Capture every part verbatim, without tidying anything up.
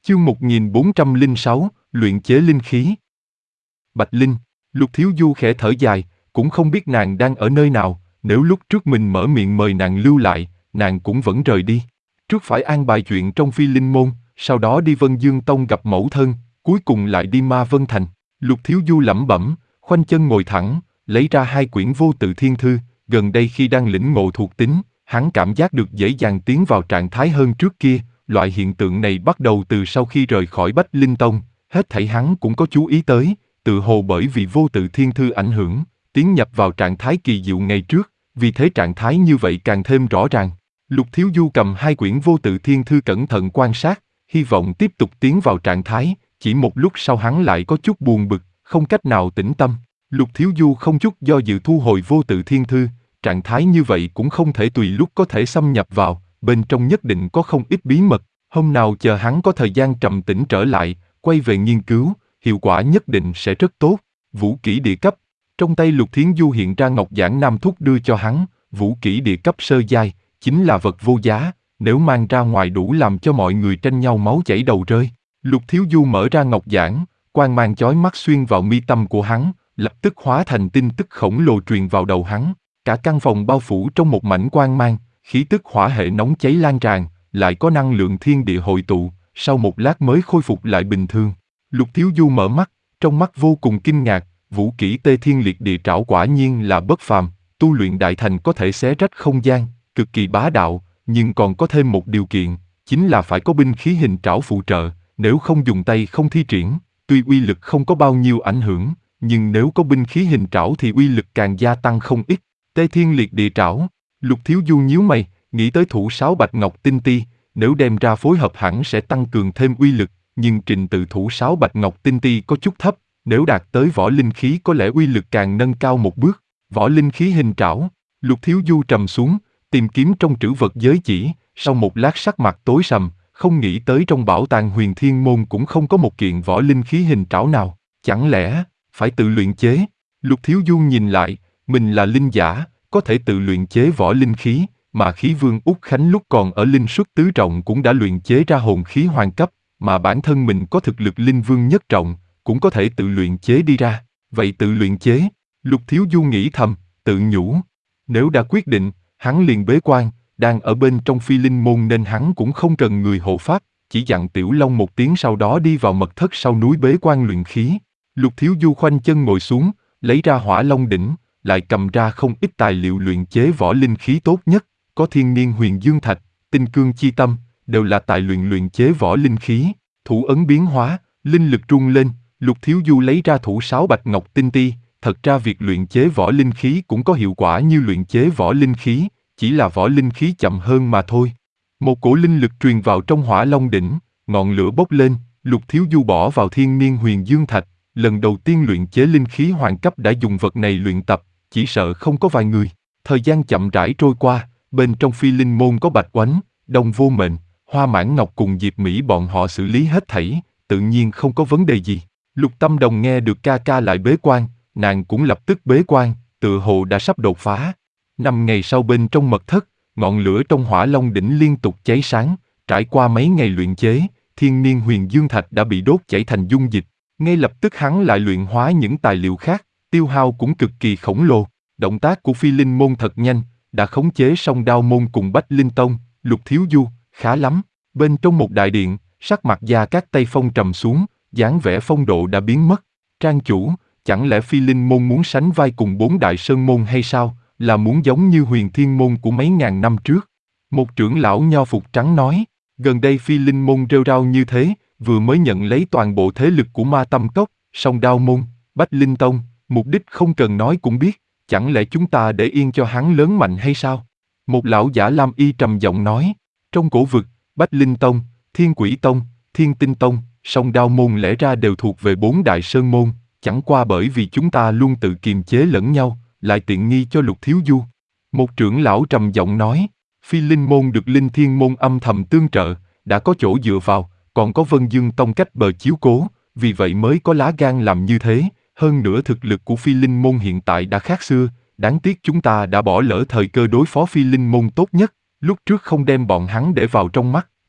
Chương một nghìn bốn trăm lẻ sáu, luyện chế linh khí. Bạch Linh, Lục Thiếu Du khẽ thở dài, cũng không biết nàng đang ở nơi nào, nếu lúc trước mình mở miệng mời nàng lưu lại, nàng cũng vẫn rời đi. Trước phải an bài chuyện trong Phi Linh Môn, sau đó đi Vân Dương Tông gặp mẫu thân, cuối cùng lại đi Ma Vân Thành. Lục Thiếu Du lẩm bẩm, khoanh chân ngồi thẳng, lấy ra hai quyển vô tự thiên thư, gần đây khi đang lĩnh ngộ thuộc tính, hắn cảm giác được dễ dàng tiến vào trạng thái hơn trước kia. Loại hiện tượng này bắt đầu từ sau khi rời khỏi Bách Linh Tông, hết thảy hắn cũng có chú ý tới, tự hồ bởi vì vô tự thiên thư ảnh hưởng, tiến nhập vào trạng thái kỳ diệu ngày trước, vì thế trạng thái như vậy càng thêm rõ ràng. Lục Thiếu Du cầm hai quyển vô tự thiên thư cẩn thận quan sát, hy vọng tiếp tục tiến vào trạng thái, chỉ một lúc sau hắn lại có chút buồn bực, không cách nào tĩnh tâm. Lục Thiếu Du không chút do dự thu hồi vô tự thiên thư, trạng thái như vậy cũng không thể tùy lúc có thể xâm nhập vào. Bên trong nhất định có không ít bí mật, hôm nào chờ hắn có thời gian trầm tĩnh trở lại, quay về nghiên cứu, hiệu quả nhất định sẽ rất tốt. Vũ kỹ địa cấp, trong tay Lục Thiến Du hiện ra ngọc giản nam thúc đưa cho hắn, vũ kỹ địa cấp sơ giai, chính là vật vô giá, nếu mang ra ngoài đủ làm cho mọi người tranh nhau máu chảy đầu rơi. Lục Thiếu Du mở ra ngọc giản, quang mang chói mắt xuyên vào mi tâm của hắn, lập tức hóa thành tin tức khổng lồ truyền vào đầu hắn, cả căn phòng bao phủ trong một mảnh quang mang. Khí tức hỏa hệ nóng cháy lan tràn, lại có năng lượng thiên địa hội tụ, sau một lát mới khôi phục lại bình thường. Lục Thiếu Du mở mắt, trong mắt vô cùng kinh ngạc, vũ kỹ Tê Thiên Liệt Địa Trảo quả nhiên là bất phàm, tu luyện đại thành có thể xé rách không gian, cực kỳ bá đạo, nhưng còn có thêm một điều kiện, chính là phải có binh khí hình trảo phụ trợ, nếu không dùng tay không thi triển, tuy uy lực không có bao nhiêu ảnh hưởng, nhưng nếu có binh khí hình trảo thì uy lực càng gia tăng không ít. Tê Thiên Liệt Địa Trảo. Lục Thiếu Du nhíu mày, nghĩ tới thủ sáo bạch ngọc tinh ti, nếu đem ra phối hợp hẳn sẽ tăng cường thêm uy lực, nhưng trình tự thủ sáo bạch ngọc tinh ti có chút thấp, nếu đạt tới võ linh khí có lẽ uy lực càng nâng cao một bước. Võ linh khí hình trảo, Lục Thiếu Du trầm xuống, tìm kiếm trong trữ vật giới chỉ, sau một lát sắc mặt tối sầm, không nghĩ tới trong bảo tàng Huyền Thiên Môn cũng không có một kiện võ linh khí hình trảo nào, chẳng lẽ phải tự luyện chế? Lục Thiếu Du nhìn lại, mình là linh giả, có thể tự luyện chế võ linh khí, mà Khí Vương Úc Khánh lúc còn ở linh xuất tứ trọng cũng đã luyện chế ra hồn khí hoàng cấp, mà bản thân mình có thực lực linh vương nhất trọng, cũng có thể tự luyện chế đi ra, vậy tự luyện chế, Lục Thiếu Du nghĩ thầm, tự nhủ, nếu đã quyết định, hắn liền bế quan, đang ở bên trong Phi Linh Môn nên hắn cũng không cần người hộ pháp, chỉ dặn Tiểu Long một tiếng sau đó đi vào mật thất sau núi bế quan luyện khí. Lục Thiếu Du khoanh chân ngồi xuống, lấy ra Hỏa Long đỉnh, lại cầm ra không ít tài liệu luyện chế võ linh khí tốt nhất, có Thiên Niên Huyền Dương Thạch, Tinh Cương Chi Tâm, đều là tài luyện luyện chế võ linh khí. Thủ ấn biến hóa, linh lực rung lên, Lục Thiếu Du lấy ra thủ sáo bạch ngọc tinh ti, thật ra việc luyện chế võ linh khí cũng có hiệu quả như luyện chế võ linh khí, chỉ là võ linh khí chậm hơn mà thôi. Một cổ linh lực truyền vào trong Hỏa Long đỉnh, ngọn lửa bốc lên, Lục Thiếu Du bỏ vào Thiên Niên Huyền Dương Thạch, lần đầu tiên luyện chế linh khí hoàng cấp đã dùng vật này luyện tập, chỉ sợ không có vài người. Thời gian chậm rãi trôi qua, bên trong Phi Linh Môn có Bạch Oánh, Đông Vô Mệnh, Hoa Mãn Ngọc cùng Diệp Mỹ bọn họ xử lý hết thảy, tự nhiên không có vấn đề gì. Lục Tâm Đồng nghe được ca ca lại bế quan, nàng cũng lập tức bế quan, tựa hồ đã sắp đột phá. Năm ngày sau bên trong mật thất, ngọn lửa trong Hỏa Long đỉnh liên tục cháy sáng, trải qua mấy ngày luyện chế, Thiên Niên Huyền Dương Thạch đã bị đốt chảy thành dung dịch. Ngay lập tức hắn lại luyện hóa những tài liệu khác, tiêu hao cũng cực kỳ khổng lồ. Động tác của Phi Linh Môn thật nhanh, đã khống chế xong Đao Môn cùng Bách Linh Tông. Lục Thiếu Du, khá lắm. Bên trong một đại điện, sắc mặt Gia Cát Tây Phong trầm xuống, dáng vẻ phong độ đã biến mất. Trang chủ, chẳng lẽ Phi Linh Môn muốn sánh vai cùng bốn đại sơn môn hay sao, là muốn giống như Huyền Thiên Môn của mấy ngàn năm trước? Một trưởng lão nho phục trắng nói, gần đây Phi Linh Môn rêu rao như thế, vừa mới nhận lấy toàn bộ thế lực của Ma Tâm Cốc, song Đao Môn, Bách Linh Tông, mục đích không cần nói cũng biết, chẳng lẽ chúng ta để yên cho hắn lớn mạnh hay sao? Một lão giả lam y trầm giọng nói, trong cổ vực, Bách Linh Tông, Thiên Quỷ Tông, Thiên Tinh Tông, song Đao Môn lẽ ra đều thuộc về bốn đại sơn môn, chẳng qua bởi vì chúng ta luôn tự kiềm chế lẫn nhau, lại tiện nghi cho Lục Thiếu Du. Một trưởng lão trầm giọng nói, Phi Linh Môn được Linh Thiên Môn âm thầm tương trợ, đã có chỗ dựa vào, còn có Vân Dương Tông cách bờ chiếu cố, vì vậy mới có lá gan làm như thế. Hơn nữa thực lực của Phi Linh Môn hiện tại đã khác xưa, đáng tiếc chúng ta đã bỏ lỡ thời cơ đối phó Phi Linh Môn tốt nhất, lúc trước không đem bọn hắn để vào trong mắt,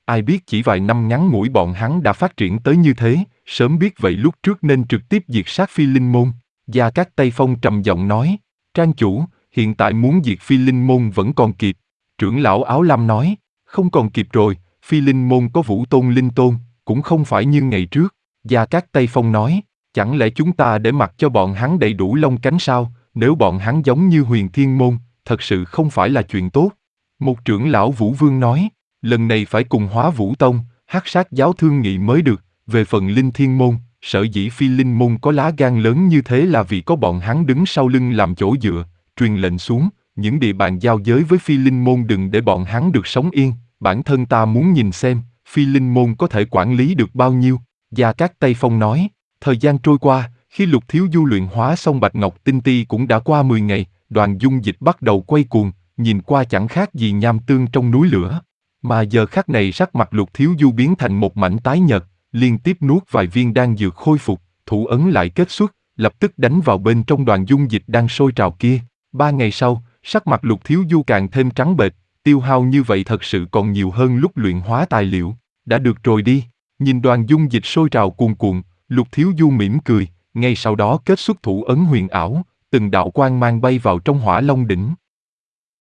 Ai biết chỉ vài năm ngắn ngủi bọn hắn đã phát triển tới như thế, sớm biết vậy lúc trước nên trực tiếp diệt sát Phi Linh Môn. Gia Cát Tây Phong trầm giọng nói, Trang chủ, hiện tại muốn diệt Phi Linh Môn vẫn còn kịp. Trưởng lão áo lam nói, không còn kịp rồi, Phi Linh Môn có Vũ Tôn Linh Tôn, cũng không phải như ngày trước. Gia Cát Tây Phong nói, chẳng lẽ chúng ta để mặc cho bọn hắn đầy đủ lông cánh sao, nếu bọn hắn giống như Huyền Thiên Môn, thật sự không phải là chuyện tốt. Một trưởng lão Vũ Vương nói, lần này phải cùng Hóa Vũ Tông, Hắc Sát giáo thương nghị mới được, về phần Linh Thiên Môn, sở dĩ Phi Linh Môn có lá gan lớn như thế là vì có bọn hắn đứng sau lưng làm chỗ dựa, truyền lệnh xuống, những địa bàn giao giới với Phi Linh Môn đừng để bọn hắn được sống yên, bản thân ta muốn nhìn xem, Phi Linh Môn có thể quản lý được bao nhiêu. Gia Cát Tây Phong nói, thời gian trôi qua, khi Lục Thiếu Du luyện hóa xong Bạch Ngọc Tinh Ti cũng đã qua mười ngày, Đoàn Dung Dịch bắt đầu quay cuồng, nhìn qua chẳng khác gì nham tương trong núi lửa. Mà giờ khắc này sắc mặt Lục Thiếu Du biến thành một mảnh tái nhợt, liên tiếp nuốt vài viên đan dược khôi phục, thủ ấn lại kết xuất, lập tức đánh vào bên trong Đoàn Dung Dịch đang sôi trào kia. Ba ngày sau, sắc mặt Lục Thiếu Du càng thêm trắng bệch, tiêu hao như vậy thật sự còn nhiều hơn lúc luyện hóa tài liệu. Đã được rồi đi. Nhìn Đoàn Dung Dịch sôi trào cuồn cuộn, Lục Thiếu Du mỉm cười, ngay sau đó kết xuất thủ ấn huyền ảo, từng đạo quang mang bay vào trong Hỏa Long đỉnh.